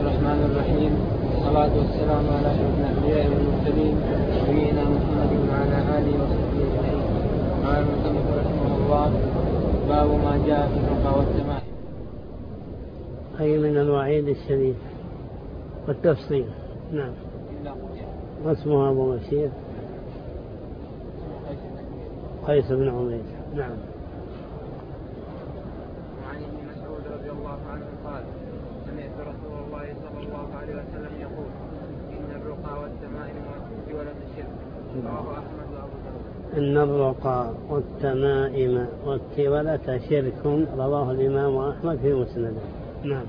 الرحمن الرحيم، والصلاة والسلام على أشرف الأنبياء والمرسلين نبينا محمد وعلى آله وصحبه أجمعين. قال المصنف رحمه الله: باب ما جاء في الرقى والتمائم. أي من الوعيد الشديد والتفصيل. نعم. واسمه أبو بشير قيس بن عمير. نعم. وعن ابن مسعود رضي الله عنه قال: سمعت رسول الله صلى الله عليه وسلم يقول: إن الرقى والتمائم والتولة شرك. رواه أحمد وأبو داود. إن الرقى والتمائم والتولة شرك. رواه الإمام أحمد في مسنده. نعم.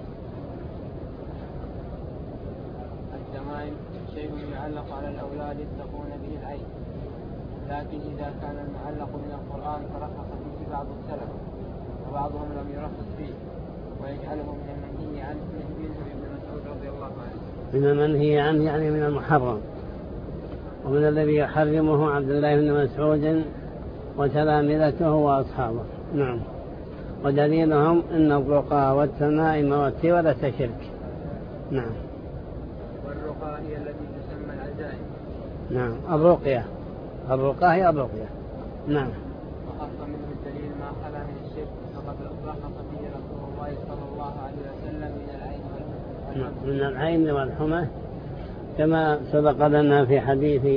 التمائم شيء يعلق على الأولاد يتقون به العين، لكن إذا كان المعلق من القرآن فرخص فيه بعض السلف، وبعضهم لم يرخص فيه ويجعله من المنهي عنه منه ابن مسعود رضي الله عنه. من المنهي عنه يعني من المحرم، ومن الذي يحرمه عبد الله بن مسعود وتلامذته وأصحابه. نعم. ودليلهم إن الرقى والتمائم والتولة شرك. نعم. والرقى هي التي تسمى العزائم. نعم. الرقى هي الرقية. نعم. وخص منه الدليل ما خلا من الشرك، فقد رخص فيه رسول الله صلى الله عليه وسلم من العين والحمى. نعم. من العين والحمى، كما سبق لنا في حديث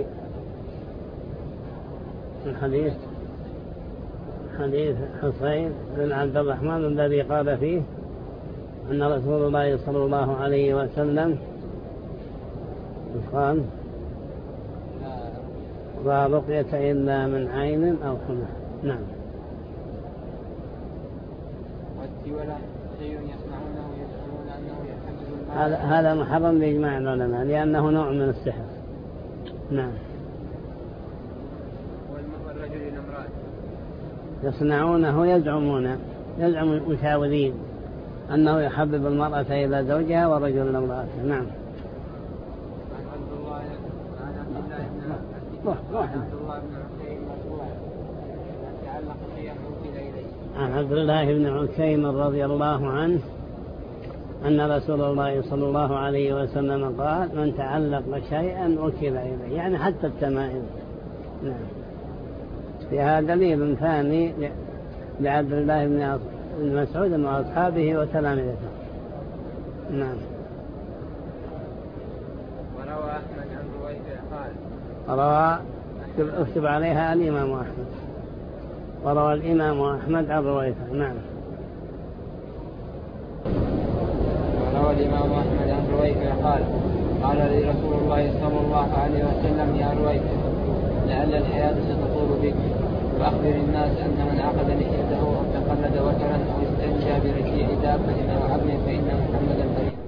حسين بن عبد الرحمن الذي قال فيه أن رسول الله صلى الله عليه وسلم قال: لا رقية إلا من عين أو حمى. نعم. والتولة شيء يصنعونه يزعمون أنه يحبب المال. هذا محرم بإجماع العلماء لأنه نوع من السحر. نعم. والرجل الأمراض يصنعونه يزعم المشاورين أنه يحبب المرأة إلى زوجها والرجل إلى امرأته. نعم. عن عبد الله بن عكيم رضي الله عنه أن رسول الله صلى الله عليه وسلم قال: من تعلق شيئا وكل إليه، يعني حتى التمائم. نعم. فيها دليل ثاني لعبد الله بن مسعود وأصحابه وتلامذته. نعم. وروى أحمد عن رويفع قال: روى اكتب عليها الإمام أحمد. وروى الإمام أحمد عن رويفع. نعم. وروى الإمام أحمد عن رويفع قال: قال لي رسول الله صلى الله عليه وسلم: يا رويفع، لعل الحياة ستطول بك، فأخبر الناس أن من عقد لحيته أو تقلد وترا أو استنجى برجيع دابة أو عظم فإن محمدا بريء.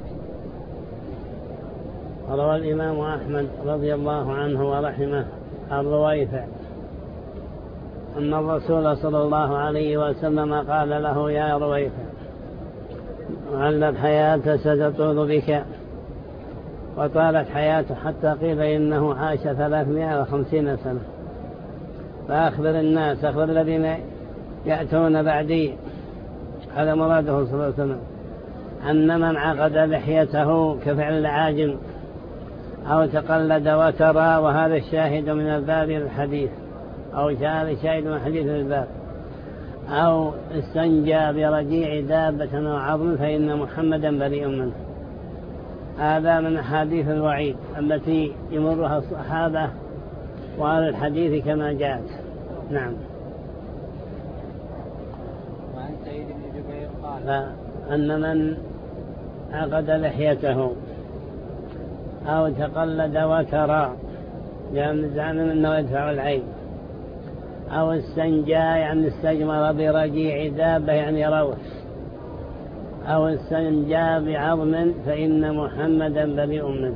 روى الإمام أحمد رضي الله عنه ورحمه عن رويفع أن الرسول صلى الله عليه وسلم قال له: يا رويفع، لعل الحياة ستطول بك. وطالت حياته حتى قيل إنه عاش 350 سنة. فأخبر الناس، أخبر الذين يأتون بعدي، هذا مراده صلى الله عليه وسلم، أن من عقد لحيته كفعل العاجم أو تقلد وترى، وهذا الشاهد من الباب الحديث، أو شاهد من حديث الباب، أو استنجى برجيع دابة أو عظم فإن محمدا بريء منه. هذا من أحاديث الوعيد التي يمرها الصحابة وعلى الحديث كما جاءت. نعم. وعن سعيد بن جبير قال: أن من عقد لحيته أو تقلد وترى، لأن زعم أنه يدفع العين، أو استنجى يعني استجمر برجيع دابة يعني روث، أو استنجى بعظم فإن محمدا بريء منه.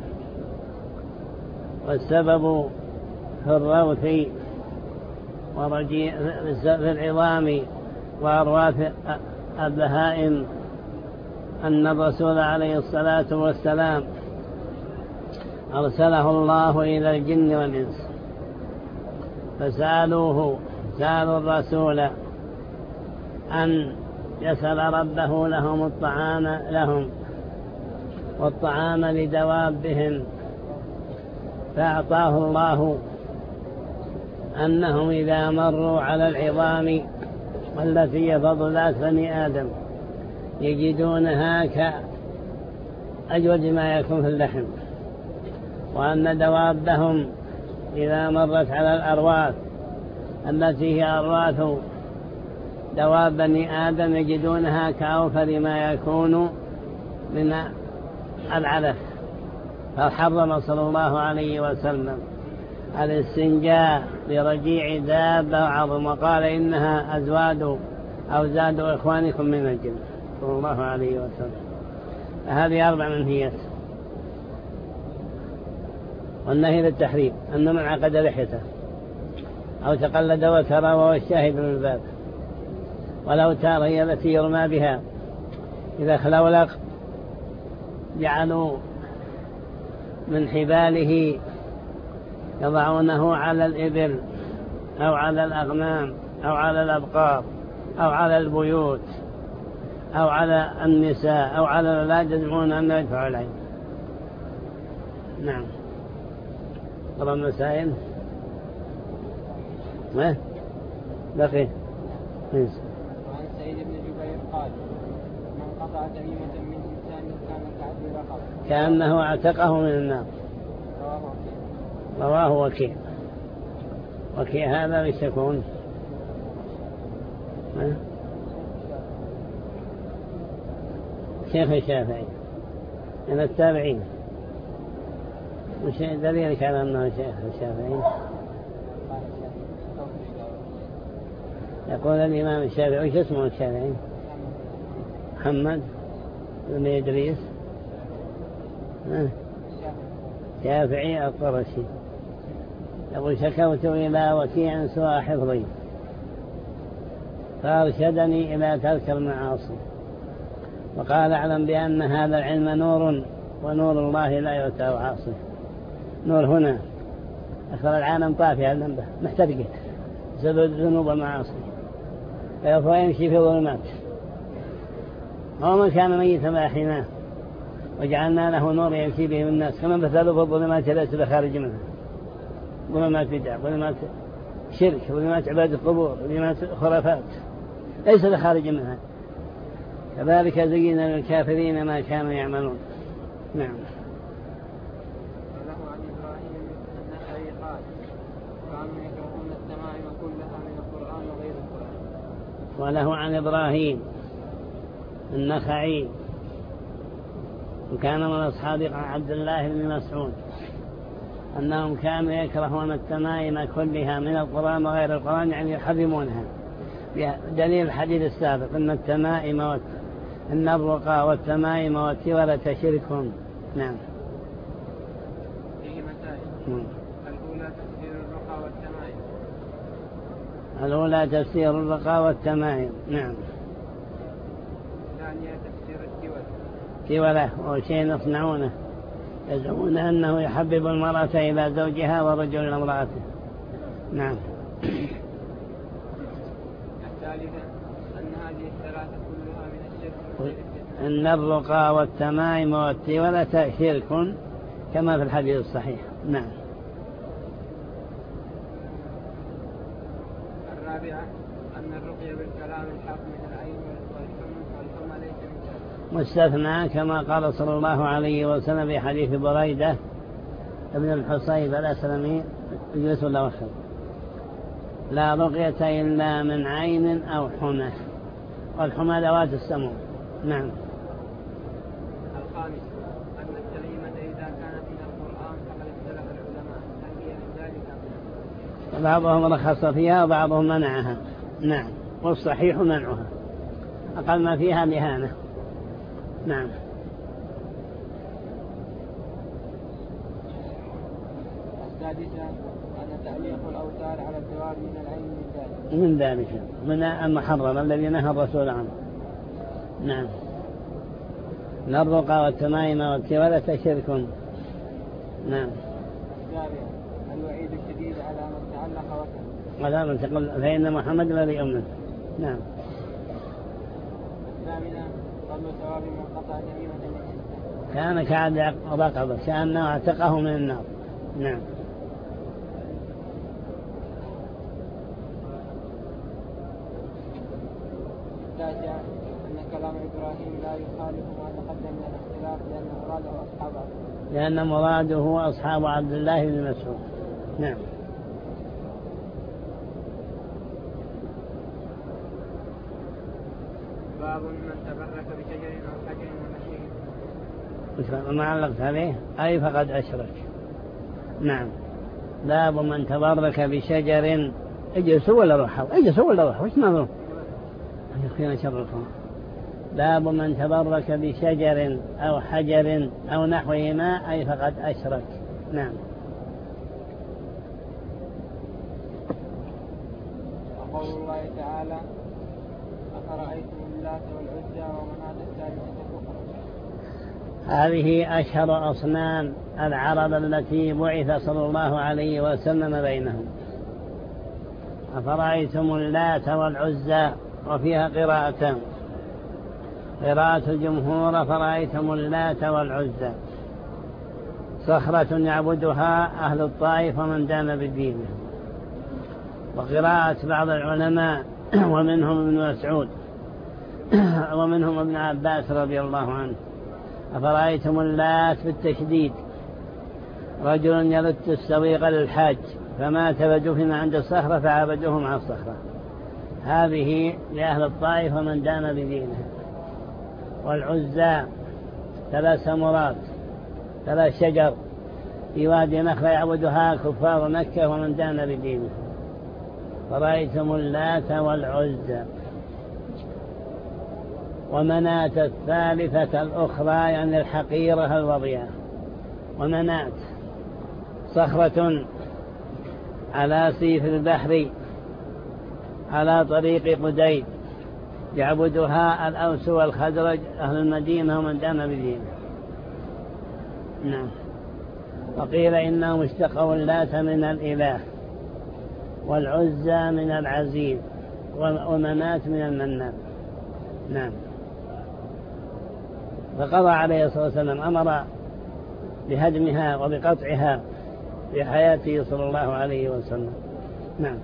والسبب في الروث ورجيع في العظام وأرواث البهائم أن الرسول عليه الصلاة والسلام أرسله الله إلى الجن والإنس، سألوا الرسول أن يسأل ربه لهم الطعام لهم والطعام لدوابهم، فأعطاه الله أنهم إذا مروا على العظام التي هي فضلات بني آدم يجدونها كأجود ما يكون في اللحم، وأن دوابهم إذا مرت على الأرواث التي هي أرواث دواب بني آدم يجدونها كأوفر ما يكون من العلف. فحرم صلى الله عليه وسلم الاستنجاء برجيع دابة وعظم، وقال إنها أزواد أو زاد إخوانكم من الجن صلى الله عليه وسلم. هذه 4 منهيات. والنهي للتحريم أن من عقد لحيته أو تقلد وترى وهو الشاهد من الباب، ولو تار هي التي يرمى بها، إذا خلولق جعلوا من حباله يضعونه على الإبل أو على الأغنام أو على الأبقار أو على البيوت أو على النساء أو على لا يجمعون أن يدفعوا العين. نعم. طبعا مسائل ما بقي. وعن سعيد بن جبير قال: من قطع تميمة من إنسان كان كعدل رقبة كأنه اعتقه من النار. رواه وكيع. وكيع هذا ليس يكون شيخ الشافعي من التابعين. وش دليلك على أنه شيخ الشافعي؟ يقول الإمام الشافعي. وش اسمه الشافعي؟ محمد بن إدريس شافعي القرشي. يقول: شكوت إلى وكيع سوء حفظي فأرشدني إلى ترك المعاصي، وقال: أعلم بأن هذا العلم نور، ونور الله لا يؤتى عاصي. نور هنا أخر العالم طافئة اللمبة محترقة بسبب ذنوب المعاصي، فيفضل يمشي في ظلمات. هو من كان ميتا فأحييناه وجعلنا له نور يمشي به الناس، كما مثلوا في الظلمات ليس بخارج منها. ظلمات بدع، ظلمات شرك، ظلمات عبادة القبور، ظلمات خرافات، ليس بخارج منها. كذلك زين للكافرين ما كانوا يعملون. نعم. وله عن إبراهيم النخعي قال: كانوا يكرهون التمائم كلها من القرآن وغير القرآن. وله عن إبراهيم النخعي وكان من أصحاب عبد الله بن مسعود أنهم كانوا يكرهون التمائم كلها من القرآن وغير القرآن، يعني يحرمونها، دليل الحديث السابق أن التمائم أن الرقى والتمائم والتولة شرك. نعم. فيه مسائل. الأولى تفسير الرقى والتمائم. الأولى تفسير الرقى والتمائم. نعم. الثانية تفسير التولة. تولة وشيء يصنعونه، يزعمون أنه يحبب المرأة إلى زوجها والرجل إلى امرأته. نعم. الثالثة أن هذه الثلاثة كلها من الشرك، أن الرقى والتمائم والتولة شرك كما في الحديث الصحيح. نعم. الرابعة أن الرقية بالكلام الحق من العين والحمى ليس من شرك، مستثنى كما قال صلى الله عليه وسلم في حديث بريدة ابن الحصيب الأسلمي: اجلس ولا وخر، لا رقية إلا من عين أو حمى، والحمى ذوات السموم. نعم. الخامس أن التميمة إذا كانت من القرآن فقد اختلف العلماء هل هي من ذلك. بعضهم رخص فيها وبعضهم منعها. نعم. والصحيح منعها، أقل ما فيها مهانة. نعم. السادسة أن تعليق الأوتار على الدواب من العين من ذلك من المحرم الذي نهى الرسول عنه. نعم. الرقى والتمائم والتولة شرك. نعم. السابعة الوعيد الشديد على من تعلق وكذا، ولا من تقول فإن محمد الذي أمن. نعم. الثامنة قبل ثواب من قطع تميمة من كان كعد رقبة كأنه اعتقه من النار. نعم. التاسع أن كلام إبراهيم لا يخالف ما تقدم من الاختلاف لأن مراده أصحاب عبد الله بن مسعود. نعم. باب من تبرك بشجر أو حجر ونحوه. ما علقت عليه أي فقد أشرك. نعم. باب من تبرك بشجر. اجلسوا ولا روحوا وش نظروا يخينا شركم. باب من تبرك بشجر أو حجر أو نحوهما أي فقد أشرك. نعم. وقول الله تعالى أفرأيتم اللات والعزى ومناة الثالثة الأخرى. هذه أشهر أصنام العرب التي بعث صلى الله عليه وسلم بينهم. أفرأيتم اللات والعزى، وفيها قراءتان: قراءة الجمهور فرأيتم اللات والعزى صخرة يعبدها أهل الطائف ومن دان بدينه. وقراءة بعض العلماء ومنهم ابن مسعود ومنهم ابن عباس رضي الله عنه: أفرأيتم اللات بالتشديد، رجل يلت السويق للحاج فمات فدفن عند الصخرة فعبدوه مع الصخرة. هذه لأهل الطائف ومن دان بدينه. والعزى 3 سمرات 3 شجر في وادي نخلة يعبدها كفار مكة ومن دان بدينه. فرأيتم اللات والعزى. ومناة الثالثة الأخرى يعني الحقيرة الوضيعة. ومناة صخرة على سيف البحر على طريق قديد يعبدها الأوس والخزرج أهل المدينة ومن دان بدينه. نعم. وقيل إنهم اشتقوا اللات من الإله، والعزى من العزيز، ومناة من المنان. نعم. فقضى عليه الصلاة والسلام أمر بهدمها وبقطعها في حياته صلى الله عليه وسلم. نعم.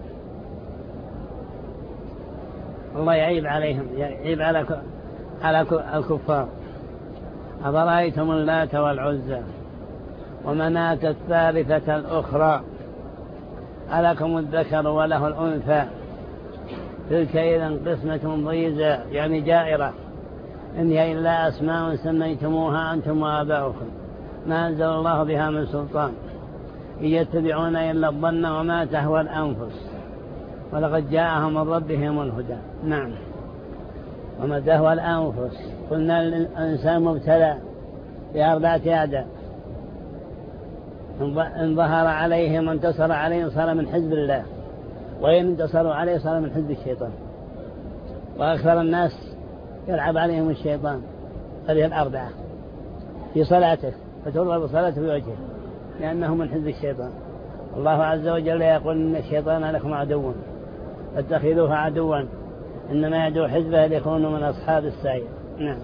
الله يعيب عليهم، يعيب على الكفار. أفرأيتم اللات والعزى ومناة الثالثة الأخرى ألكم الذكر وله الأنثى تلك إذن قسمة ضيزى يعني جائرة، إن هي إلا أسماء سميتموها أنتم وآباؤكم ما أنزل الله بها من سلطان إن يتبعون إلا الظن وما تهوى الأنفس ولقد جاءهم من ربهم الهدى. نعم. وما تهوى الأنفس قلنا الإنسان مبتلى ب4 أعداء، إن ظهر عليهم وانتصر عليهم صار من حزب الله، وإن انتصروا عليه صار من حزب الشيطان. وأكثر الناس يلعب عليهم الشيطان هذه 4 في صلاته فتضرب صلاته في وجهه لأنه من حزب الشيطان. الله عز وجل يقول إن الشيطان لكم عدو فاتخذوه عدوا إنما يدعو حزبه ليكونوا من أصحاب السعير. نعم.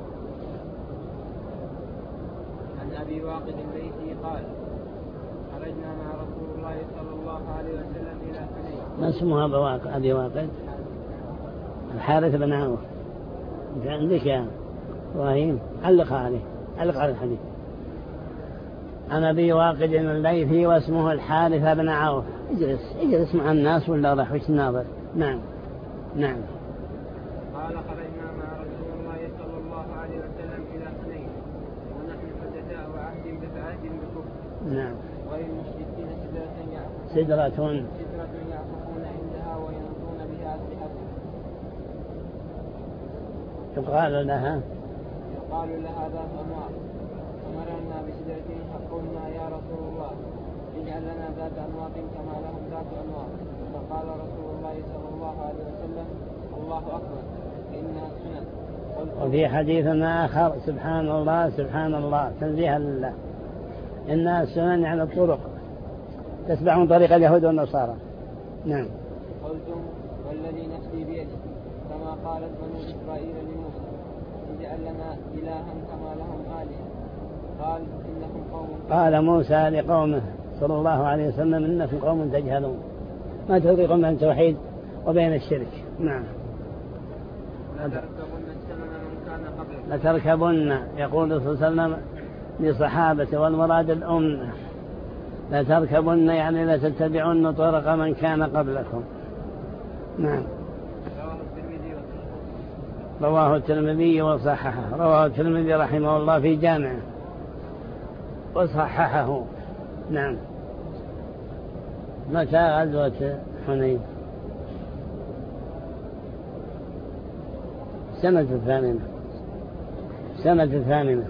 عن أبي واقد الليثي قال خرجنا مع رسول الله صلى الله عليه وسلم إلى حنين. ما اسمه أبي واقد؟ الحارث بن عوف. أنت عندك يا إبراهيم علق على الحديث. عن أبي واقد الليثي واسمه الحارث بن عوف. اجلس مع الناس ولا راح وش الناظر. نعم. نعم. قال خرجنا مع رسول الله صلى الله عليه وسلم إلى حنين ونحن حدثاء عهد بكفر. نعم. وللمشركين سدرة يعكفون عندها وينطون بها أسلحتهم. يقال لها ذات أنوار. فمررنا بسدرة فقلنا يا رسول الله اجعل لنا ذات أنواط كما لهم ذات أنوار. فقال رسول الله صلى الله عليه وسلم الله أكبر إنها السنن. وفي حديث آخر سبحان الله تنزيها لله إنها السنن يعني الطرق تتبعون طريق اليهود والنصارى. نعم. قلتم والذي نفسي بيده كما قالت بنو إسرائيل لموسى اجعل لنا إلها كما لهم آلهة قال إنكم قوم. قال موسى لقومه صلى الله عليه وسلم إنكم قوم تجهلون ما تفرقون بين التوحيد وبين الشرك. نعم. لتركبن يقول صلى الله عليه وسلم لصحابته والمراد الأمة لتركبن يعني لتتبعن طرق من كان قبلكم. نعم. رواه الترمذي وصححه. رواه الترمذي رحمه الله في جامعه وصححه. نعم. متى غزوة حنين؟ سنة الثامنة.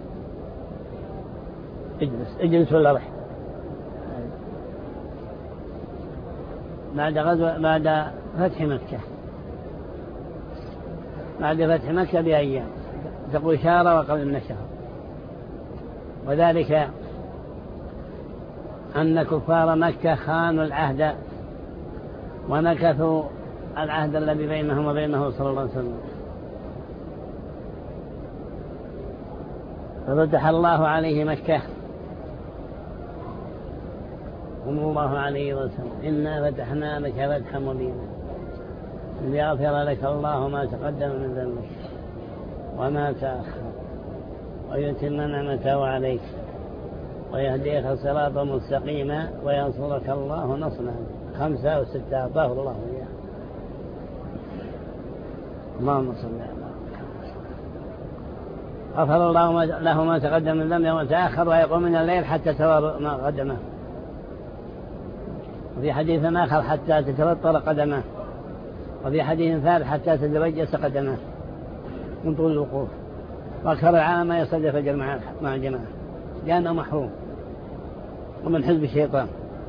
اجلس ولا رح بعد فتح مكة. بعد فتح مكة بأيام تقول شهر وقبل من شهر. وذلك أن كفار مكة خانوا العهد ونكثوا العهد الذي بينهم وبينه صلى الله عليه وسلم، ففتح الله عليه مكة. صلى الله عليه وسلم إنا فتحنا لك فتحا مبينا ليغفر لك الله ما تقدم من ذنبك وما تأخر ويتم نعمته عليك ويهديك صراطا مستقيما وينصرك الله نصرا. 5 أو 6 أعطاه الله إياه. اللهم صل على غفر الله له ما تقدم من ذنبه وما تأخر ويقوم من الليل حتى توارى ما قدمه. وفي حديث آخر حتى تتوطر قدمه. وفي حديث ثالث حتى تتبجس قدمه من طول الوقوف. وأكثر عام ما يصلي الفجر مع الجماعة لأنه محروم ومن حزب الشيطان.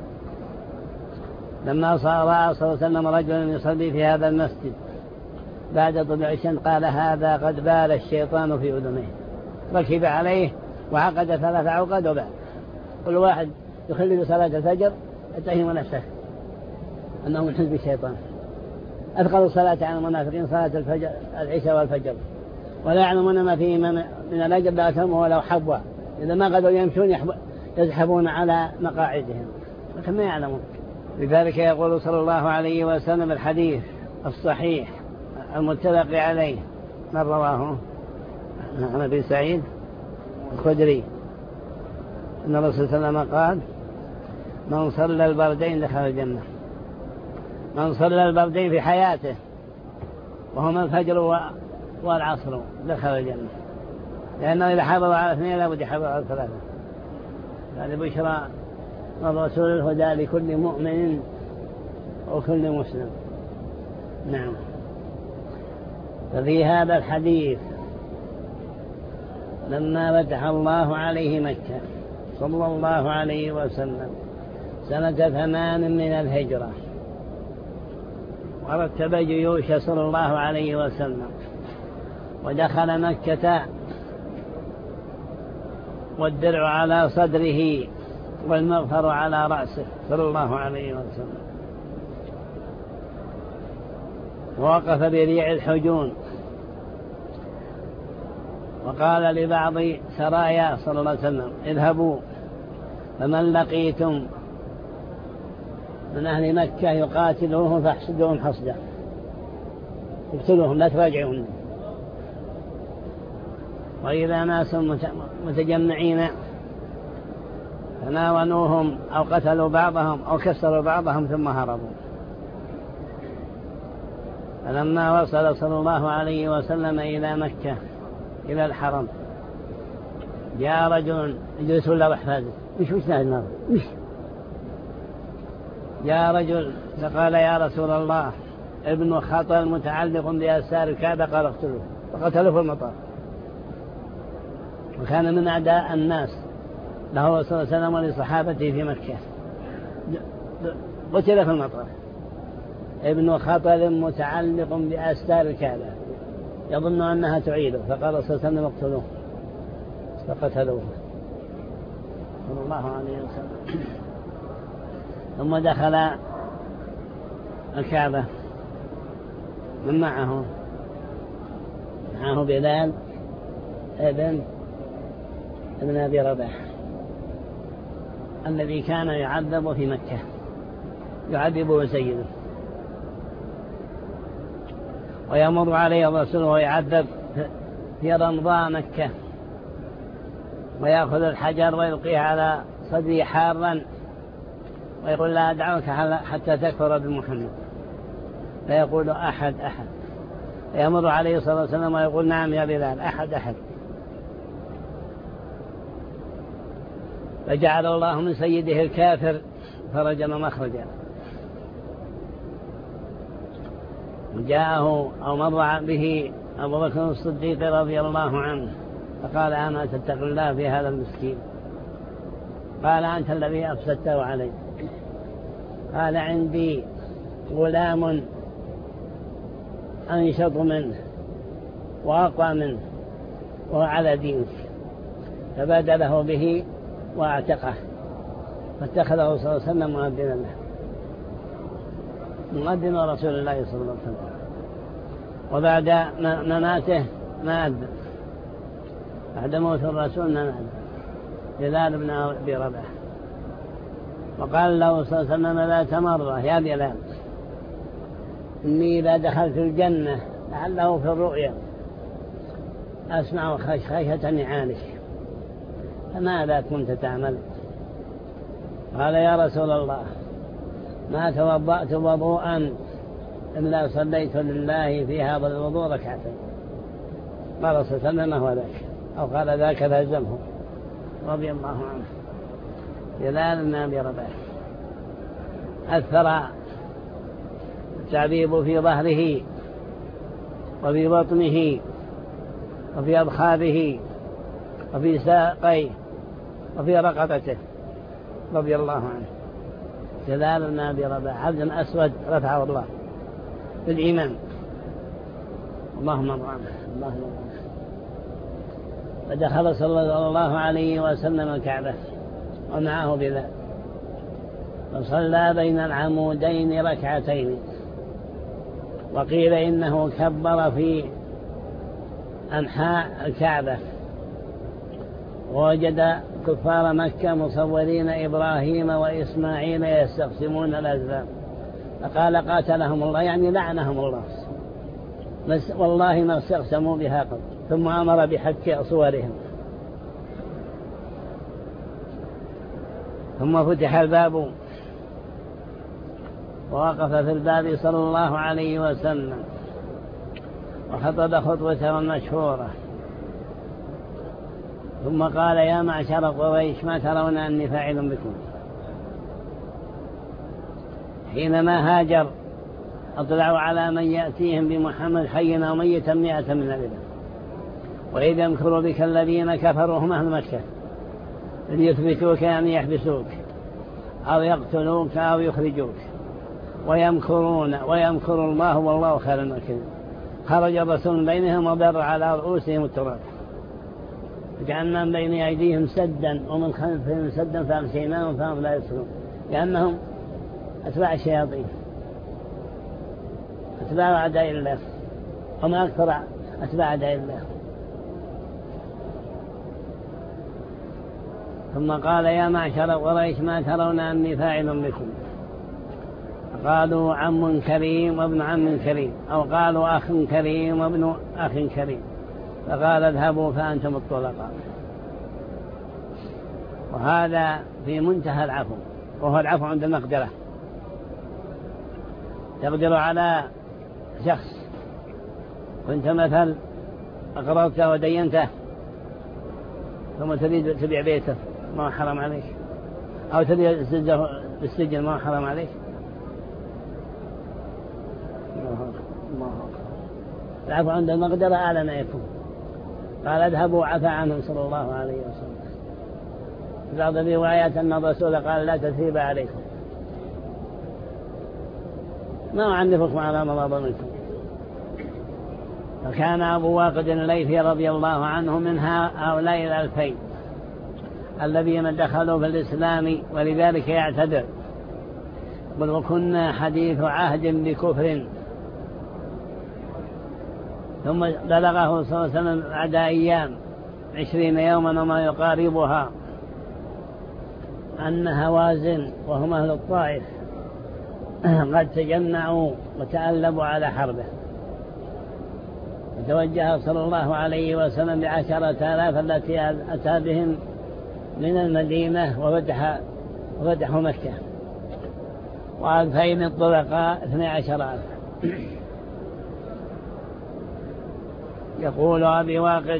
لما رأى صلى الله عليه وسلم رجلا يصلي في هذا المسجد بعد طلوع الشمس قال هذا قد بال الشيطان في أذنيه. ركب عليه وعقد 3 عقد وبال. كل واحد يخلي صلاة الفجر يتهم نفسه أنه من حزب الشيطان. أثقل الصلاة على المنافقين صلاة العشاء والفجر ولا يعلمون ما فيه من الأجر لأتهم ولو حبوا. إذا ما قدروا يمشون يزحفون على مقاعدهم لكن ما يعلمون. لذلك يقول صلى الله عليه وسلم الحديث الصحيح المتفق عليه من رواه عن أبي سعيد الخدري أن الرسول صلى الله عليه وسلم قال من صلى البردين دخل الجنة. من صلى البردين في حياته وهما الفجر والعصر دخل الجنة، لأنه إذا حافظ على 2 لابد يحافظ على 3. هذا بشرى من رسول الهدى لكل مؤمن وكل مسلم. نعم. ففي هذا الحديث لما فتح الله عليه مكة صلى الله عليه وسلم سنة 8 من الهجرة ورتب جيوش صلى الله عليه وسلم ودخل مكة والدرع على صدره والمغفر على رأسه صلى الله عليه وسلم. ووقف بريع الحجون وقال لبعض سرايا صلى الله عليه وسلم اذهبوا فمن لقيتم من أهل مكة يقاتلوهم فاحسدوهم حصدا، اقتلوهم لا تراجعون. وإذا ناس متجمعين فناونوهم أو قتلوا بعضهم أو كسروا بعضهم ثم هربوا. فلما وصل صلى الله عليه وسلم إلى مكة إلى الحرم جاء رجل يجلس ولا بحفاظه مش نهر مش جاء رجل فقال يا رسول الله ابن خطل متعلق بأسار الكعبة قال اقتلوه فقتلوه في المطار. وكان من أعداء الناس له صلى الله عليه وسلم ولصحابته في مكة قتل في المطار. ابن خطل متعلق بأستار الكعبة يظن أنها تعيده فقال صلى الله عليه وسلم اقتلوه فقتلوه صلى الله عليه وسلم. ثم دخل الكعبة من معه بلال ابن بن أبي رباح الذي كان يعذب في مكة، يعذبه سيده، ويمر عليه الرسول ويعذب في رمضاء مكة، ويأخذ الحجر ويلقيه على صدره حارا ويقول لا أدعوك حتى تكفر بمحمد، فيقول أحد أحد، يمر عليه صلى الله عليه وسلم ويقول نعم يا بلال أحد أحد، فجعل الله من سيده الكافر فرجا مخرجا. وجاءه أو مر به أبو بكر الصديق رضي الله عنه فقال أما تتق الله في هذا المسكين؟ قال أنت الذي أفسدته علي. قال عندي غلام أنشط منه وأقوى منه وهو على دينك، فبادله به واعتقه، فاتخذه صلى الله عليه وسلم مؤذنا له، مؤذن رسول الله صلى الله عليه وسلم. وبعد مماته ما أذن، بعد موت الرسول ما أذن بلال بن أبي رباح، وقال له صلى الله عليه وسلم ذات مرة يا بلال إني إذا دخلت الجنة لعله في الرؤيا أسمع خشخشة نعالك، فماذا كنت تعمل؟ قال يا رسول الله ما توضأت وضوءا إلا صليت لله في هذا الوضوء ركعتين. قال صلى الله عليه وسلم ما هو ذاك، أو قال ذاك فالزمه رضي الله عنه. بلال بن أبي رباح أثر التعذيب في ظهره وفي بطنه وفي أضخاذه وفي ساقيه وفي رقبته رضي الله عنه. بلال بن أبي رباح عبد أسود رفعه الله بالإيمان، اللهم ارحمه اللهم ارحمه. فدخل صلى الله عليه وسلم الكعبة ومعه بلال، فصلى بين العمودين ركعتين، وقيل إنه كبر في أنحاء الكعبة، ووجد كفار مكة مصورين إبراهيم وإسماعيل يستقسمون الأزلام، فقال قاتلهم الله، يعني لعنهم الله، بس والله ما استقسموا بها قبل. ثم أمر بحك صورهم، ثم فتح الباب ووقف في الباب صلى الله عليه وسلم وخطب خطوته المشهورة، ثم قال يا معشر قريش ما ترون أني فاعل بكم؟ حينما هاجر أطلعوا على من يأتيهم بمحمد حيا وميتا 100 من الإبل، وإذا يمكر بك الذين كفروا هم أهل مكة ليثبتوك يعني يحبسوك أو يقتلوك أو يخرجوك، ويمكرون ويمكر الله والله خير الماكرين. خرج الرسول من بينهم وبر على رؤوسهم التراب، وجعلنا من بين أيديهم سدا ومن خلفهم سدا فأغشيناهم فهم لا يبصرون، لأنهم أتباع الشياطين، أتباع أعداء الله، وما أكثر أتباع أعداء الله. ثم قال يا معشر قريش ما ترون أني فاعل بكم؟ قالوا عم كريم وابن عم كريم، أو قالوا أخ كريم وابن أخ كريم، فقال اذهبوا فأنتم الطلقاء. وهذا في منتهى العفو، وهو العفو عند المقدرة. تقدر على شخص كنت مثل أقررته ودينته ثم تريد تبيع بيته ما حرم عليك، أو تريد السجن ما حرم عليك. العفو عند المقدرة أعلى ما يكون. قال اذهبوا عفى عنهم صلى الله عليه وسلم. في بعض الروايات أن الرسول قال لا تثريب عليكم، ما أعنفكم على ما ظلموا منكم. فكان أبو واقد الليثي رضي الله عنه من هؤلاء 2000 الذين دخلوا في الإسلام، ولذلك يعتذر بل وكنا حديث عهد بكفر. ثم بلغه صلى الله عليه وسلم بعد أيام 20 يوما وما يقاربها أن هوازن وهم أهل الطائف قد تجمعوا وتألبوا على حربه، وتوجه صلى الله عليه وسلم ب10,000 التي أتى بهم من المدينة وفتحوا مكة، و2000 الطلقاء 12,000. يقول أبي واقد: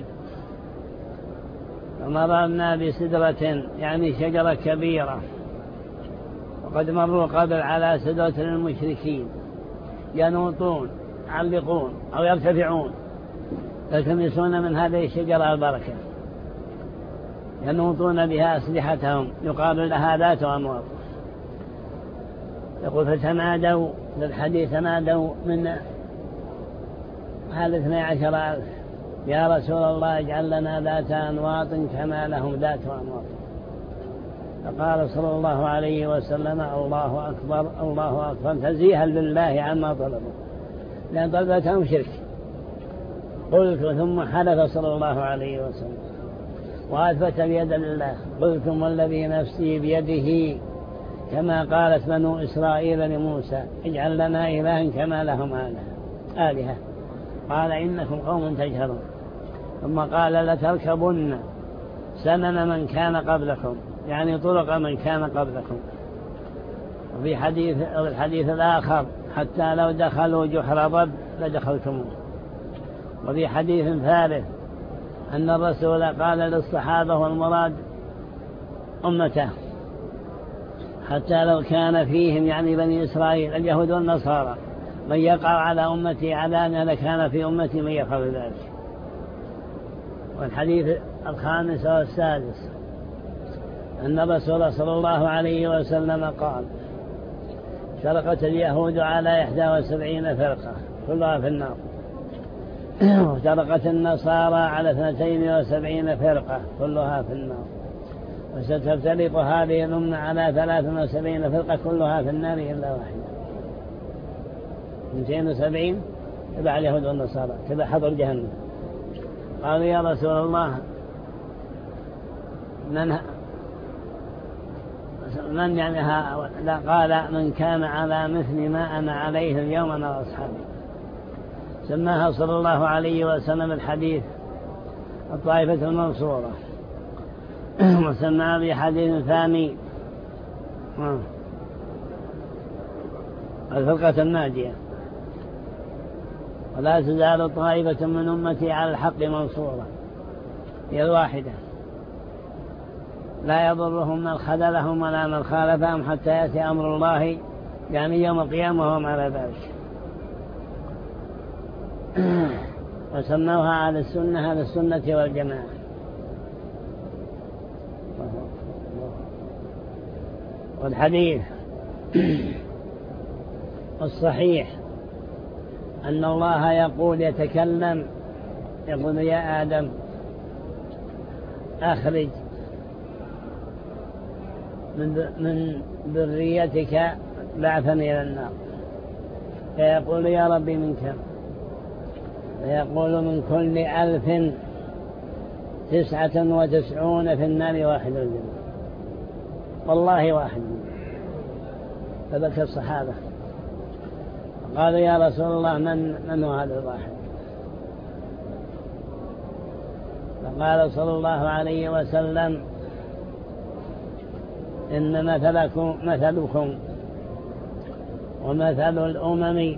فمررنا بسدرة، يعني شجرة كبيرة، وقد مروا قبل على سدرة المشركين ينوطون يعلقون أو يرتفعون يلتمسون من هذه الشجرة البركة، ينوطون بها أسلحتهم يقال لها ذات أنواط. يقول: فتنادوا للحديث، تنادوا من هذا 12,000: يا رسول الله اجعل لنا ذات أنواط كما لهم ذات أنواط. فقال صلى الله عليه وسلم: الله أكبر الله أكبر، تنزيها لله عما طلبوا، لأن طلبتهم شرك. قلت ثم حلف صلى الله عليه وسلم وأثبت بيد الله: قلتم والذي نفسي بيده كما قالت بنو إسرائيل لموسى اجعل لنا إلها كما لهم آلهة. قال: إنكم قوم تجهلون. ثم قال: لتركبن سنن من كان قبلكم، يعني طرق من كان قبلكم. وفي الحديث الآخر: حتى لو دخلوا جحر ضب لدخلتموه. وفي حديث ثالث أن الرسول قال للصحابة والمراد أمته: حتى لو كان فيهم، يعني بني إسرائيل اليهود والنصارى، من يقع على أمتي عذابا لكان في أمتي من يفعل ذلك. والحديث الخامس والسادس أن الرسول صلى الله عليه وسلم قال: شرقت اليهود على 71 فرقة كلها في النار، وشرقت النصارى على 72 فرقة كلها في النار، وستفترق هذه الأمة على 73 فرقة كلها في النار إلا واحدة. 270 تبع اليهود والنصارى، تبع حضر جهنم. قالوا: يا رسول الله من يعني هؤلاء؟ قال: من كان على مثل ما أنا عليه اليوم أنا وأصحابي. سماها صلى الله عليه وسلم الحديث الطائفة المنصورة، وسماها بحديث ثاني الفرقة الناجية. ولا تزال طائفة من أمتي على الحق منصورة، هي الواحدة، لا يضرهم من خذلهم ولا من خالفهم حتى يأتي أمر الله، يعني يوم القيامة وهم على ذلك. وسموها على السنة والجماعة. والحديث الصحيح أن الله يقول يتكلم، يقول: يا آدم أخرج من ذريتك بعثا إلى النار. فيقول: يا ربي من كم؟ فيقول: من كل 1099 في النار واحد الجنة. والله واحد. فبكى الصحابة قالوا: يا رسول الله من هو هذا الواحد؟ فقال صلى الله عليه وسلم: إن مثلكم ومثل الأمم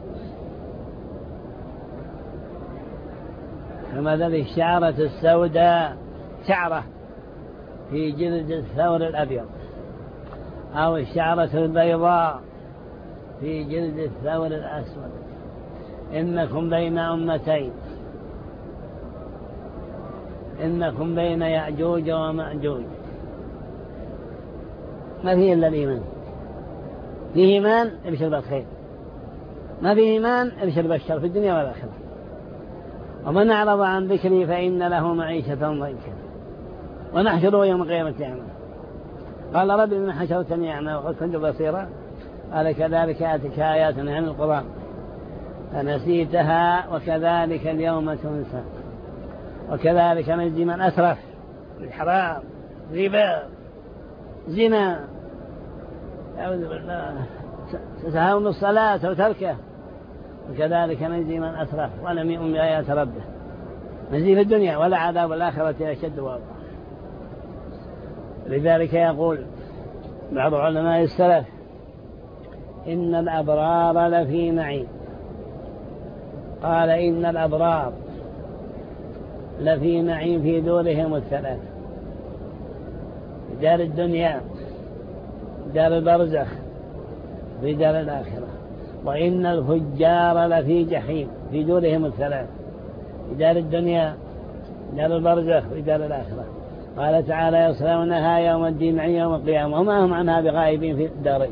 كمثل الشعرة السوداء، شعرة في جلد الثور الأبيض، أو الشعرة البيضاء في جلد الثور الأسود. إنكم بين أمتين، إنكم بين يأجوج ومأجوج. ما فيه إلا الإيمان. فيه إيمان ابشر بالخير، ما فيه إيمان ابشر بالشر في الدنيا والآخرة. ومن أعرض عن ذكري فإن له معيشة ضنكا ونحشره يوم القيامة أعمى. قال: ربي من حشرتني أعمى وقد كنت بصيرا؟ قال: كذلك آتك آياتنا عن القرآن فنسيتها وكذلك اليوم تنسى وكذلك نجزي من أسرف. الحرام، ربا، زنا، أعوذ بالله، تساهل الصلاة أو تركه. وكذلك نجزي من أسرف ولم يؤمن بآيات ربه، نجزي في الدنيا ولا عذاب الآخرة أشد وأبقى. لذلك يقول بعض علماء السلف: إن الأبرار لفي نعيم. قال: إن الأبرار لفي نعيم في دورهم الثلاث: دار الدنيا، دار البرزخ، في دار الآخرة. وإن الفجار لفي جحيم في دورهم الثلاث: في دار الدنيا، دار البرزخ، في دار الآخرة. قال تعالى: يصلونها يوم الدين عن يوم القيامة وما هم عنها بغائبين في الدارين.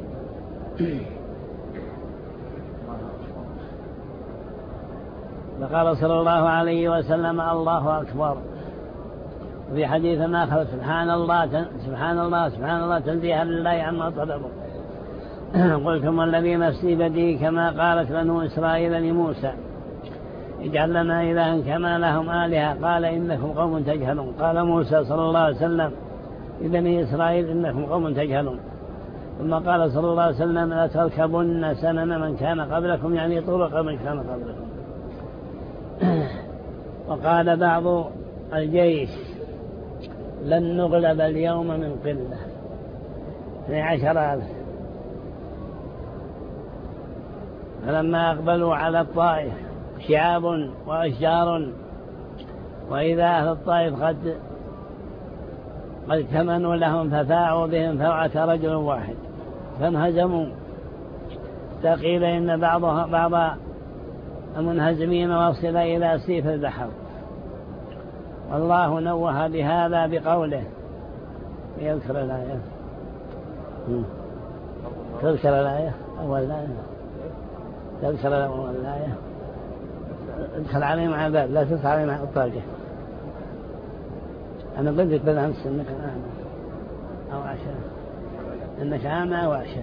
فقال صلى الله عليه وسلم: الله أكبر. وفي حديث آخر: سبحان الله سبحان الله سبحان الله تنزيها لله عما طلبوا. قلتم والذي نفسي بيده كما قالت بنو إسرائيل لموسى: اجعل لنا إلها كما لهم آلهة. قال: إنكم قوم تجهلون. قال موسى صلى الله عليه وسلم لبني إسرائيل: إنكم قوم تجهلون. ثم قال صلى الله عليه وسلم: لا تركبن سنن من كان قبلكم، يعني طرق من كان قبلكم. وقال بعض الجيش: لن نغلب اليوم من قلة، 12,000. فلما أقبلوا على الطائف شعاب وأشجار، وإذا أهل الطائف قد ائتمنوا لهم ففاعوا بهم فوعة رجل واحد فانهزموا. فقيل إن بعض المنهزمين وصل إلى سيف البحر. والله نوه بهذا بقوله: يذكر الآية، تذكر الآية أول الآية، تذكر أول الآية، ادخل عليه مع الباب، لا تدخل عليه مع الطاقة. أنا قلت بالأمس إنك أعمى أو عشاء، إنك أعمى أو عشاء.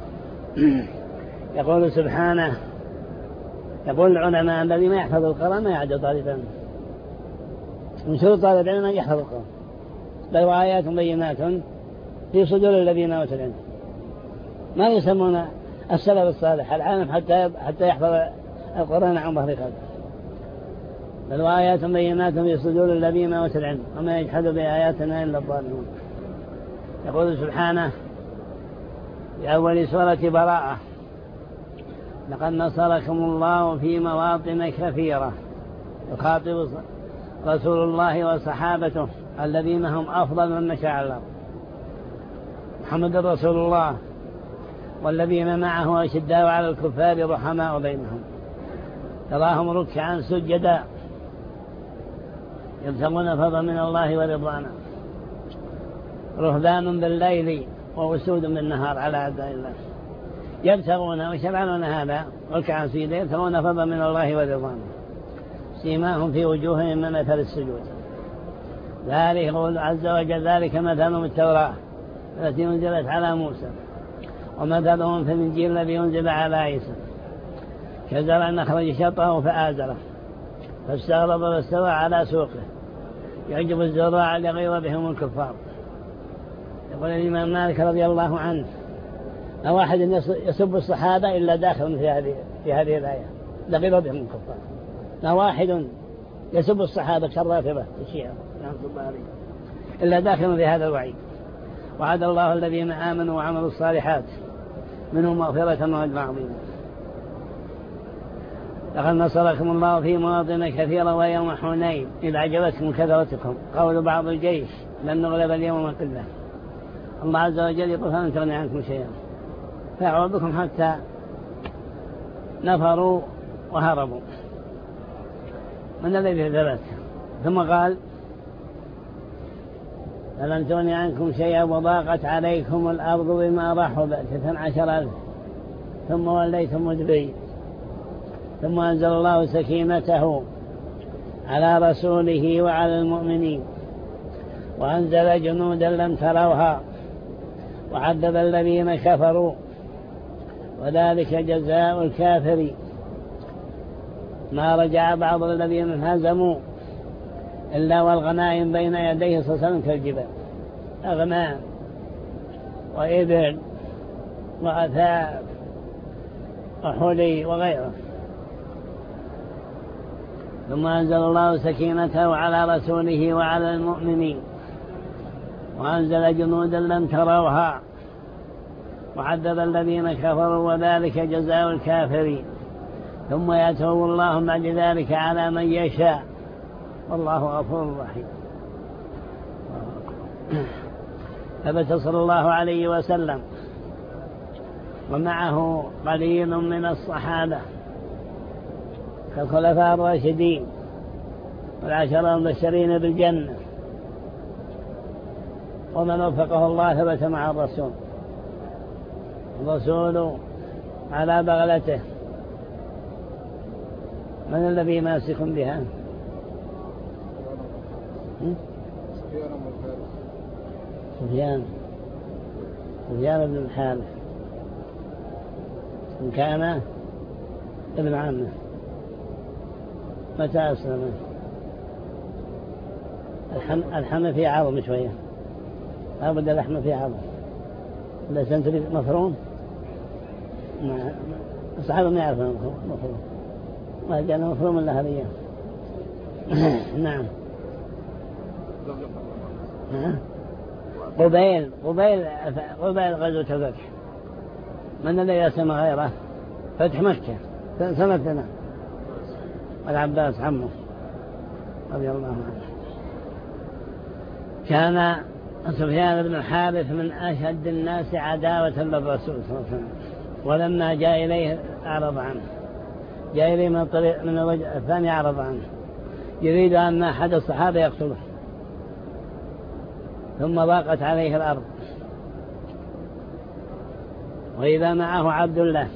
يقول سبحانه: يقول العلماء: الذي ما يحفظ القرآن ما يعد طالبا. من شروط طالب العلم أن يحفظ القرآن. بل وآيات بينات في صدور الذين أوتوا العلم. ما يسمون السلف الصالح العالم حتى يحفظ القرآن عن ظهر قلب. بل وآيات بينات في صدور الذين أوتوا العلم وما يجحد بآياتنا إلا الضالون. يقول سبحانه في أول سورة براءة: لقد نصركم الله في مواطن كثيرة. يخاطب رسول الله وصحابته الذين هم أفضل من مشى على الأرض: محمد رسول الله والذين معه أشداء على الكفار رحماء بينهم، تراهم ركعا سجدا يبتغون فضلا من الله ورضوانا، رهبان بالليل وأسود بالنهار على أعداء الله، يبتغون ويشفعون هذا ركعا سجدا يبتغون فضلا من الله ورضوانا، سيماهم في وجوههم من أثر السجود. ذلك يقول عز وجل: ذلك مثلهم التوراة التي أنزلت على موسى ومثلهم في الإنجيل الذي أنزل على عيسى، كزرع أخرج شطأه فآزره فاستغلظ واستوى على سوقه يعجب الزراع ليغيظ بهم الكفار. يقول الإمام مالك رضي الله عنه: لا واحد يسب الصحابة إلا داخل في هذه الآية لغيظ بهم الكفار. لا واحد يسب الصحابة كالرافضة الشيعة إلا داخل في هذا الوعيد. وعد الله الذين آمنوا وعملوا الصالحات منهم مغفرة وأجر عظيما. لقد نصركم الله في مواطن كثيرة ويوم حنين إذ أعجبتكم كثرتكم. قول بعض الجيش: لن نغلب اليوم من قلة. الله عز وجل يقول: فلن تغني عنكم شيئا، فأعوذ بكم حتى نفروا وهربوا. من الذي ثبت؟ ثم قال: فلن تغني عنكم شيئا وضاقت عليكم الأرض بما رحبت 12,000 ثم وليتم مدبرين. ثم أنزل الله سكينته على رسوله وعلى المؤمنين وأنزل جنودا لم تروها وعذب الذين كفروا وذلك جزاء الكافر. ما رجع بعض الذين انهزموا إلا والغنائم بين يديه صلى الله عليه وسلم كالجبال، أغنام وإبل وأثاب وحلي وغيره. ثم أنزل الله سكينته على رسوله وعلى المؤمنين وأنزل جنودا لم تروها وعذب الذين كفروا وذلك جزاء الكافرين ثم يتوب الله بعد ذلك على من يشاء والله غفور رحيم. ثبت صلى الله عليه وسلم ومعه قليل من الصحابة كالخلفاء الراشدين والعشرة المبشرين بالجنة، ومن وفقه الله ثبت مع الرسول على بغلته. من الذي ماسك بها؟ سفيان بن الحارث إن كان ابن عمه. متى أسلم؟ الحم في عظم شوية، لابد اللحم في عظم. إذا سنت مفروم الصحابة ما يعرفون مفروم، ما جاءنا مفروم إلا هذه. نعم. قبيل غزوة الفتح. من الذي يسمى غيره؟ فتح مكة سنة العباس عمه رضي الله عنه. كان سفيان بن الحارث من أشد الناس عداوة للرسول صلى الله عليه وسلم، ولما جاء إليه أعرض عنه، جاء إليه من الطريق من الوجه الثاني أعرض عنه، يريد أن أحد الصحابة يقتله. ثم ضاقت عليه الأرض وإذا معه عبد الله،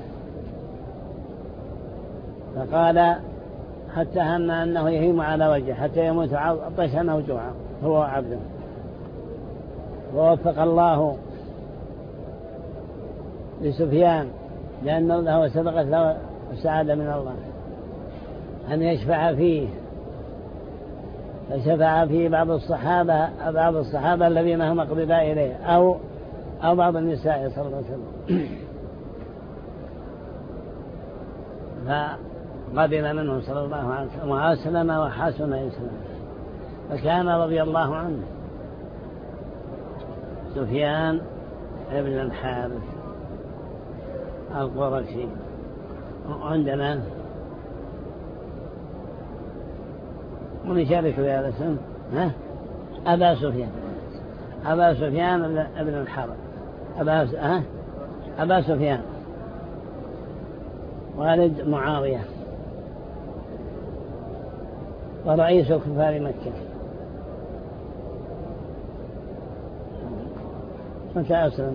فقال حتى هم أنه يهيم على وجهه حتى يموت عطشا أو جوعا هو عبده. ووفق الله لسفيان لأنه له سبقت له السعادة من الله أن يشفع فيه، فشفع فيه بعض الصحابة الذين هم أقرباء إليه أو بعض النساء صلى الله عليه وسلم، فقبل منه صلى الله عليه وسلم وأسلم وحسن إسلام. فكان رضي الله عنه سفيان ابن الحارث القرشي. عندنا من يشارك في هذا الاسم؟ أبا سفيان ابن الحارث، أبا سفيان والد معاوية ورئيس كفار مكة. متى أسلم؟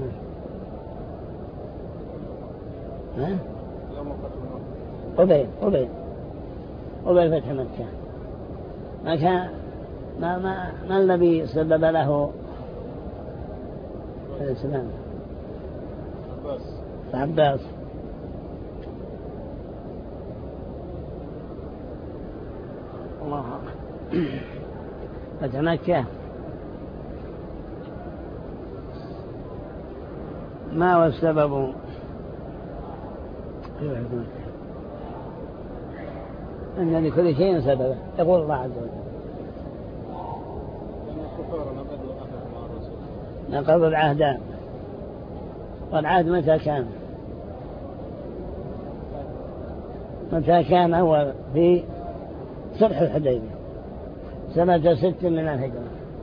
قبيل فتح مكة. ما كان ما الذي سبب له الإسلام؟ عباس. الله فتح مكة ما هو السبب؟ أن لكل شيء سببه، يقول الله عز وجل نقض العهدان. والعهد متى كان هو في صلح الحديبية سنة 6 من الهجرة.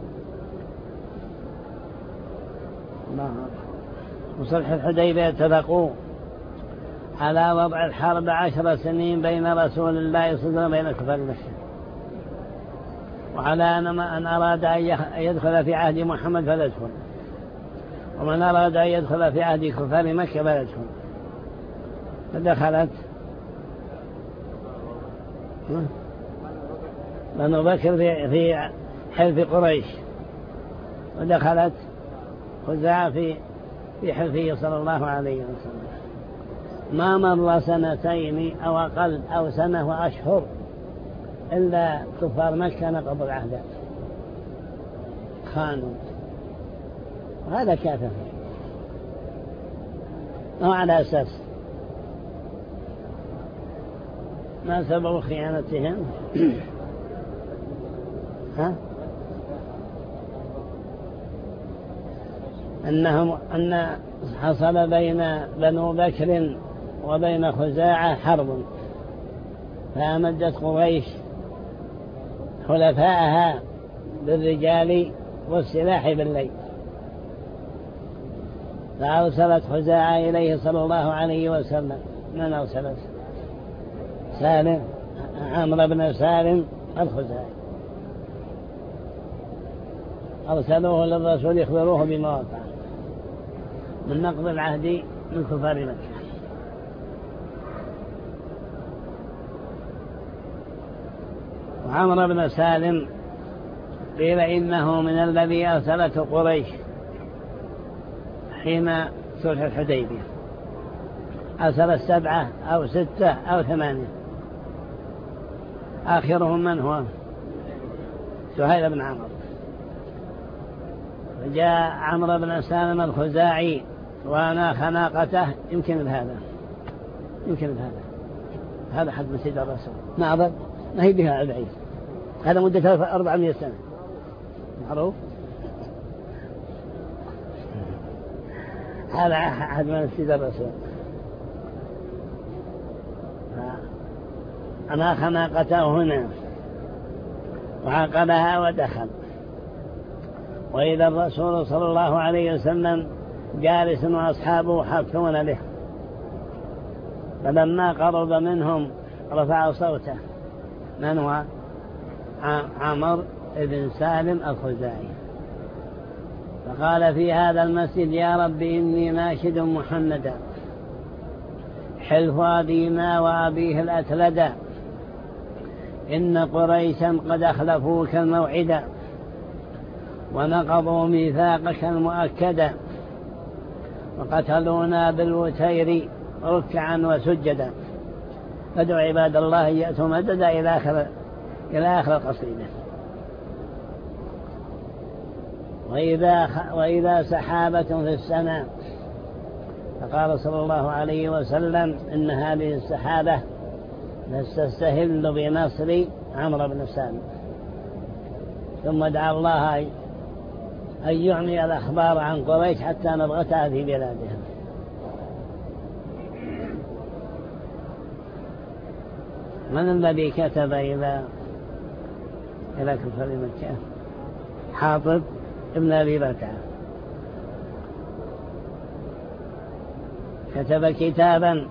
وصلح الحديبية اتفقوا على وضع الحرب 10 سنين بين رسول الله صلى الله عليه وسلم وبين كفار مكة، وعلى أن أراد أن يدخل في عهد محمد فليدخل، ومن أراد أن يدخل في عهد كفار مكة فليدخل. فدخلت بنو بكر في حلف قريش، ودخلت خزاعة في حلفه صلى الله عليه وسلم. ما مر 2 سنين أو أقل أو سنة وأشهر إلا كفار مكة نقضوا العهد خانوا، وهذا كافر. وعلى أساس ما سبب خيانتهم أن حصل بين بنو بكر وبين خزاعة حرب، فأمدت قريش حلفاءها بالرجال والسلاح بالليل، فأرسلت خزاعة إليه صلى الله عليه وسلم. من أرسلت؟ سالم، عمرو بن سالم الخزاعي، أرسلوه للرسول يخبروه بما وقع من نقض العهد من كفار مكة. وعمرو بن سالم قيل إنه من الذي أرسلته قريش حين صلح الحديبية، أرسل 7 أو 6 أو 8، آخرهم من هو؟ سهيل بن عمرو. فجاء عمرو بن سالم الخزاعي وأنا خناقته يمكن بهذا هذا حد مسجد الرسول نعظم، ما هي بها البعيد، هذا مدة 400 سنة معروف. هذا حد مسجد الرسول. أنا خناقته هنا وعقلها ودخل، وإذا الرسول صلى الله عليه وسلم جالس وأصحابه حاكون له، فلما قرب منهم رفع صوته. من هو؟ عمرو بن سالم الخزاعي، فقال في هذا المسجد: يا رب إني ناشد محمدا حلف أبينا وأبيه الأتلدا، إن قريشا قد أخلفوك الموعدا ونقضوا ميثاقك المؤكدا، وقتلونا بالوتير ركعا وسجدا، فادعوا عباد الله يأتوا مددا إلى آخر القصيدة. وإذا سحابة في السماء، فقال صلى الله عليه وسلم: إن هذه السحابة تستهل بنصر عمرو بن سالم. ثم دعا الله أن يعمي الأخبار عن قريش حتى نبغتها في بلادهم. من الذي كتب إلى كفر مكة؟ حاطب ابن أبي بلتعة كتب كتابا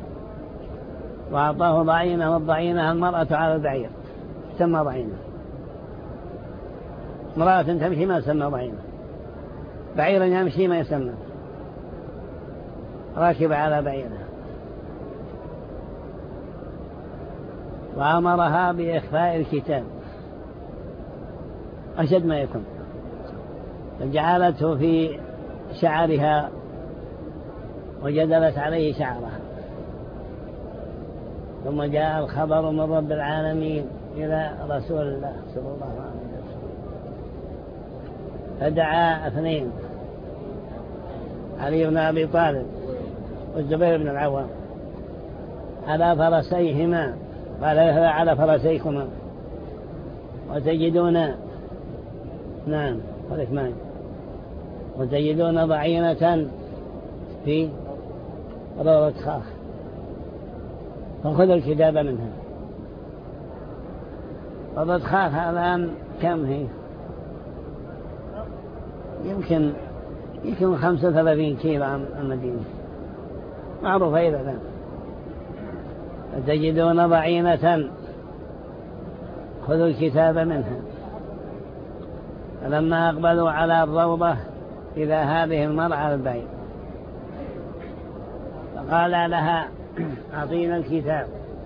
وأعطاه ضعينة، والضعينة المرأة على البعير، سمى ضعينة. امرأة تمشي ما سمى ضعينة، بعيرا يمشي ما يسمى، راكب على بعيرها. وأمرها بإخفاء الكتاب أشد ما يكون، فجعلته في شعرها وجدلت عليه شعرها. ثم جاء الخبر من رب العالمين إلى رسول الله صلى الله عليه وسلم، فدعا 2: علي بن أبي طالب والزبير بن العوام على فرسيهما، قال: هذا على فرسيكما، وتجدون ضعينة في روضة خاخ، فخذوا الكتاب منها. روضة خاخ الآن كم هي؟ يمكن 35 كيلو عن المدينة، معروفة إذا الآن. فتجدون ضعينة، خذوا الكتاب منها. فلما أقبلوا على الروضة إذا هذه المرأة البعيد، فقال لها: أعطينا الكتاب.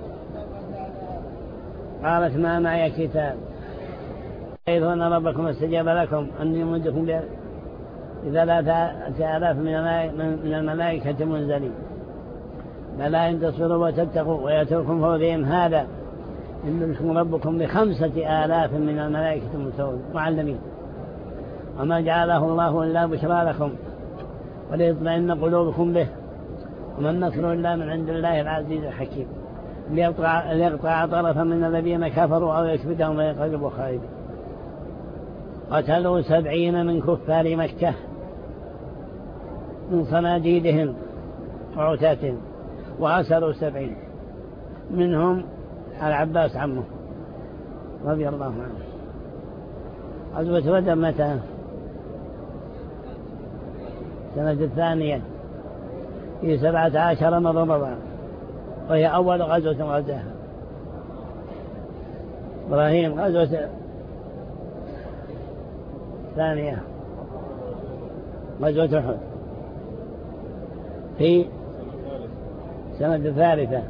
قالت: ما معي كتاب. إذن ربكم استجاب لكم أني يمدكم ب3,000 من الملائكة منزلين، بلى إن تصبروا وتتقوا ويأتوكم فوقهم هذا يمدكم ربكم ب5,000 من الملائكة معلمين وما جعله الله إلا بشرى لكم وليطمئن قلوبكم به وما النصر إلا من عند الله العزيز الحكيم ليقطع طرفا من الذين كفروا أو يكبتهم ويقلبوا خائبين. قتلوا 70 من كفار مكة من صناديدهم وعتاتهم وأسروا 70 منهم العباس عمه رضي الله عنه. غزوة بدر متى؟ سنة 2 في 17 من رمضان وهي أول غزوة غزاها إبراهيم. غزوة 2 غزوة أحد في سنة 3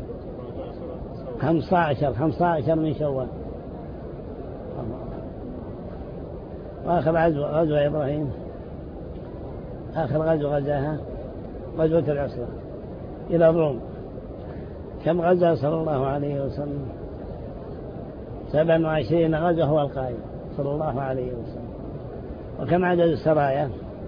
15 من شوال. وآخر غزوة إبراهيم آخر غزوة غزاها غزوة العسرة إلى الروم. كم غزا صلى الله عليه وسلم؟ 27 غزوة هو القائد صلى الله عليه وسلم. وكم عدد السرايا؟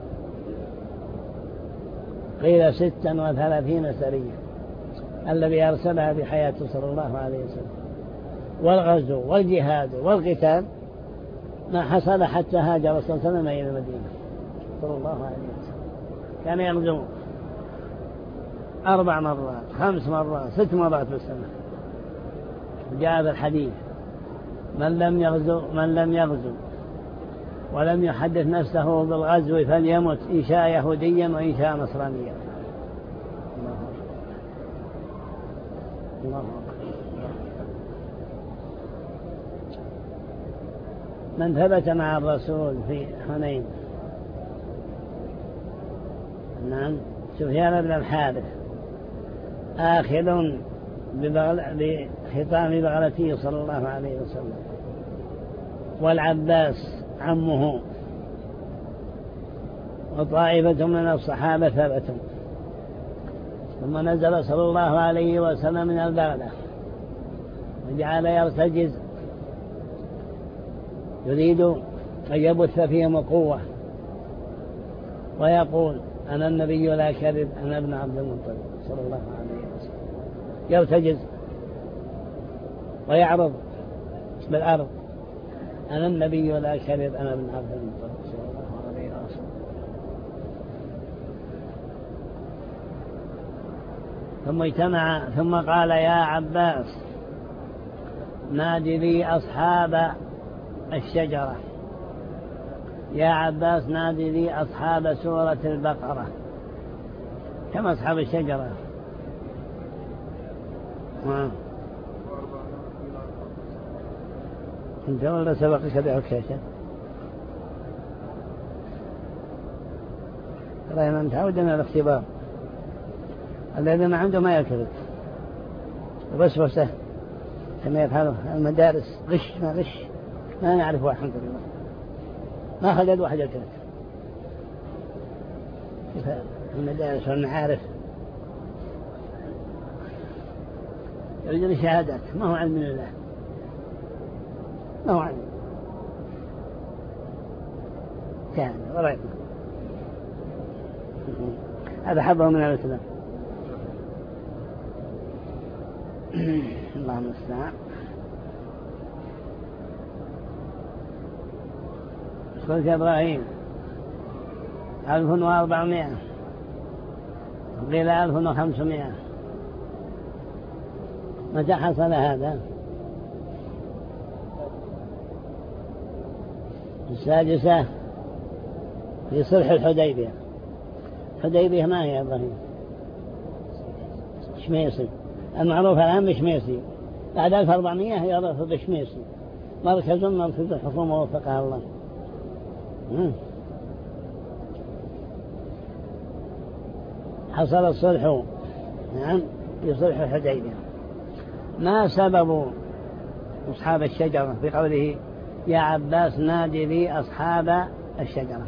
قيل 36 سرية الذي أرسلها بحياته صلى الله عليه وسلم. والغزو والجهاد والقتال ما حصل حتى هاجر صلى الله عليه وسلم إلى المدينة صلى الله عليه وسلم. كان يغزو 4 مرات 5 مرات 6 مرات بالسنة. جاء هذا الحديث: من لم يغزو ولم يحدث نفسه بالغزو فليمت إن شاء يهوديا وإن شاء نصرانيا. الله أكبر. من ثبت مع الرسول في حنين؟ نعم، سفيان بن الحارث آخذ بخطام بغلته صلى الله عليه وسلم، والعباس عمه، وطائفة من الصحابة ثبتوا. ثم نزل صلى الله عليه وسلم من البغلة وجعل يرتجز يريد أن يبث فيهم قوة ويقول: أنا النبي لا كذب، أنا ابن عبد المطلب صلى الله عليه وسلم. يرتجز ويعرض بالأرض: أنا النبي لا كذب، أنا ابن عبد المطلب صلى الله عليه وسلم. ثم اجتمع ثم قال: يا عباس نادي لي أصحاب الشجرة، يا عباس نادي لي أصحاب سورة البقرة. كم أصحاب الشجرة؟ انت ولا سبقك بعكاشة؟ رأينا متعودنا على الاختبار. الذي ما عنده ما يكذب وبسوسه كما يفعله المدارس، غش ما غش ما نعرف. الحمد لله ما خلد واحد الكذب. المدارس والمعارف يريدون شهادات، ما هو علم الله، ما هو علم كان ورأينا. هذا حظه من الإسلام. اللهم المستعان. قلت إبراهيم 1400 قيل 1500. متى حصل هذا؟ 6 في صلح الحديبية. الحديبية ما هي إبراهيم؟ شميسي المعروف الآن بشميسي. بعد 1400 يعرف بشميسي، مركز الحكومة وفقها الله. حصل الصلح، نعم، في صلح الحديبية. ما سبب أصحاب الشجرة بقوله: يا عباس نادي لي أصحاب الشجرة؟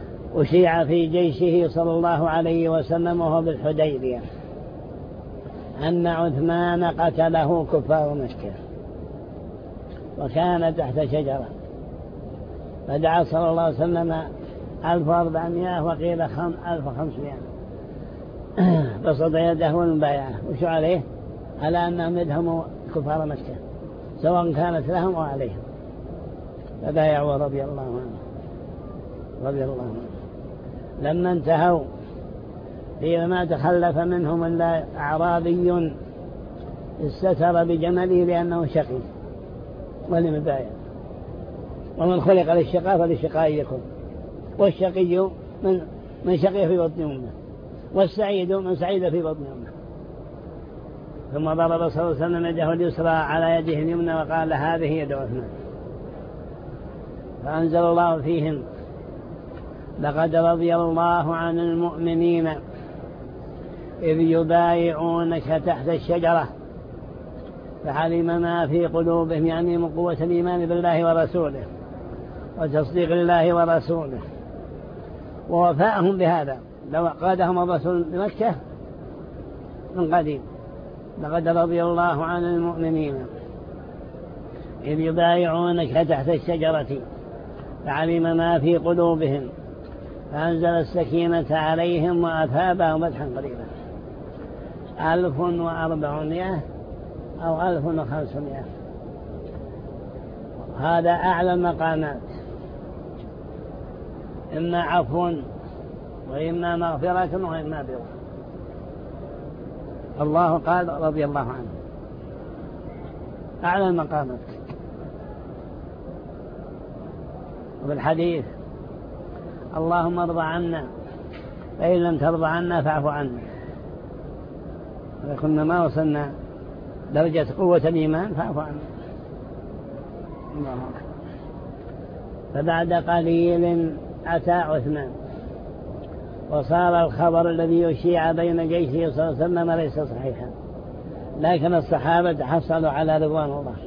أشيع في جيشه صلى الله عليه وسلم وهو بالحديبية، أن عثمان قتله كفار مكة وكان تحت شجرة، فدعا صلى الله عليه وسلم 1400 وقيل 1500 بسط يده والمبايعة. وشو عليه؟ على أنهم يدهموا كفار مكة سواء كانت لهم أو عليهم، فبايعوا رضي الله عنه. لما انتهوا فيما تخلف منهم إلا أعرابي استتر بجمله لأنه شقي ولم يبايع، ومن خلق للشقاء فللشقاء يكون، والشقي من شقي في بطن أمه، والسعيد من سعيد في بطن أمه. ثم ضرب صلى الله عليه وسلم يده اليسرى على يده اليمنى وقال هذه يد عثمان، فأنزل الله فيهم لقد رضي الله عن المؤمنين إذ يبايعونك تحت الشجرة فعلم ما في قلوبهم، يعني من قوة الإيمان بالله ورسوله وتصديق الله ورسوله ووفائهم بهذا. لو قادهم الرسول لمكة من قديم. لقد رضي الله عن المؤمنين إذ يبايعونك تحت الشجرة فعلم ما في قلوبهم فأنزل السكينة عليهم وأثابهم فتحا قريبا. 1400 أو 1500، هذا أعلى المقامات، إما عفو وإما مغفرة وإما بر. الله قال رضي الله عنه، أعلى المقامات. وفي الحديث اللهم ارضى عنا فإن لم ترضى عنا فاعف عنا. كنا ما وصلنا درجة قوة الإيمان فاعف عنا. فبعد قليل أتى عثمان وصار الخبر الذي يشيع بين جيشه صلى الله عليه وسلم ليس صحيحا، لكن الصحابة حصلوا على رضوان الله.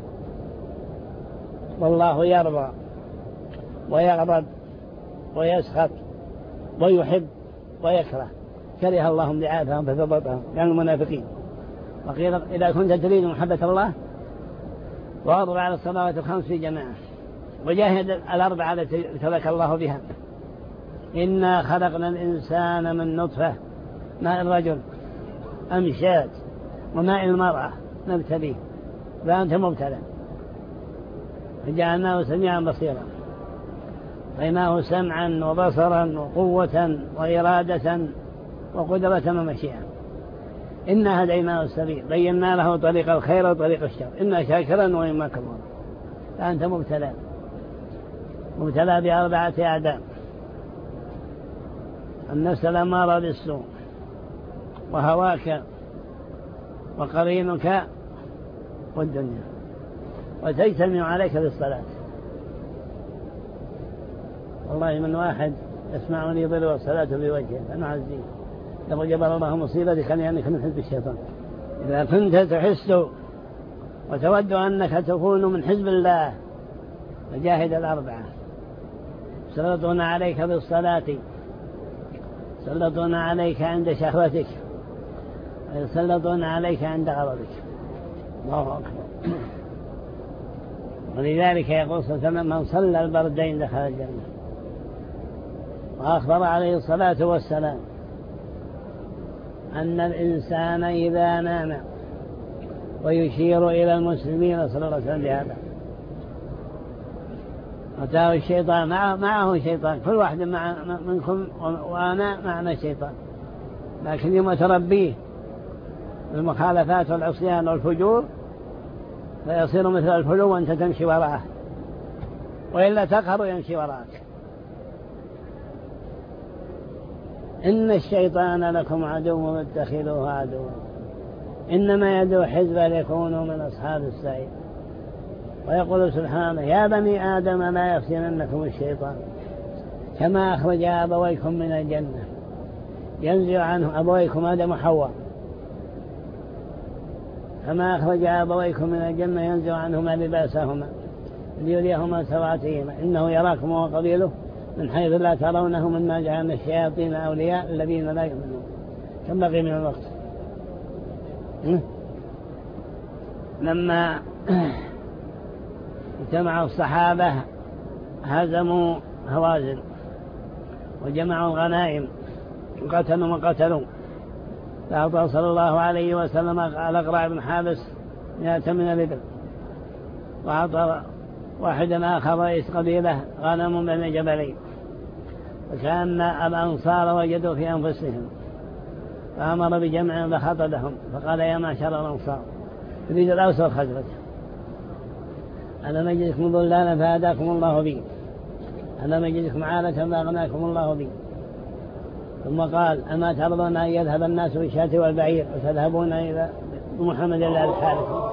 والله يرضى ويغضب ويسخط ويحب ويكره، كره الله انبعاثهم فثبطهم كانوا المنافقين. وقيل إذا كنت تريد محبة الله واضرب على الصلوات الخمس في جماعة وجاهد الأربعة التي ترك الله بها. إنا خلقنا الإنسان من نطفة ماء الرجل أمشاج وماء المرأة نبتليه فأنت مبتلى فجعلناه سميعا بصيرا، رأيناه سمعا وبصرا وقوة وإرادة وقدرة ومشيئة. إنا هديناه السبيل بينا له طريق الخير وطريق الشر، إما شاكرا وإما كفورا. فأنت مبتلى بأربعة أعداء: النفس الأمارة بالسوء وهواك وقرينك والدنيا، وتجتمع عليك بالصلاة. والله من واحد يسمعني يضل والصلاة بوجهه أنا عزيز لو جبر الله مصيبتك لأنك من حزب الشيطان. إذا كنت تحس وتود أنك تكون من حزب الله فجاهد الأربعة: يسلطون عليك بالصلاة، يسلطون عليك عند شهوتك، ويسلطون عليك عند غضبك. الله أكبر. ولذلك يقول صلى الله عليه وسلم: من صلى البردين دخل الجنة. وأخبر عليه الصلاة والسلام أن الإنسان إذا نام، ويشير إلى المسلمين صلى الله عليه وسلم بهذا. أتاه الشيطان معه شيطان، كل واحد منكم وأنا معنا شيطان، لكن يوم تربيه المخالفات والعصيان والفجور فيصير مثل الفلو وأنت تمشي وراءه، وإلا تقهر يمشي وراءك. إن الشيطان لكم عدو فاتخذوه عدوا، إنما يدعو حزبه ليكونوا من أصحاب السعير. ويقول سبحانه: يا بني آدم لا يفتننكم الشيطان كما أخرج أبويكم من الجنة ينزع عنه أبويكم آدم وحواء، كما أخرج أبويكم من الجنة ينزع عنهما لباسهما ليريهما سواتهما إنه يراكم وقبيله من حيث لا ترونهم مما جعلنا الشياطين أولياء الذين لا يؤمنون. كم بقي من الوقت؟ لما اجتمعوا الصحابة هزموا هوازن وجمعوا الغنائم وقتلوا فأعطى صلى الله عليه وسلم على الأقرع بن حابس 100 من الإبل، وأعطى واحدا آخر رئيس قبيلة غنم بين الجبلين، وكان الأنصار وجدوا في أنفسهم فأمر بجمع فخطبهم فقال: يا معشر الأنصار، يريد الأوس والخزرج، أنا مجلسكم ضلالا فهداكم الله بي، أنا مجلسكم عالة فأغناكم الله بي. ثم قال: أما ترضون أن يذهب الناس بالشاة والبعير وتذهبون إلى محمد إلى الحارث؟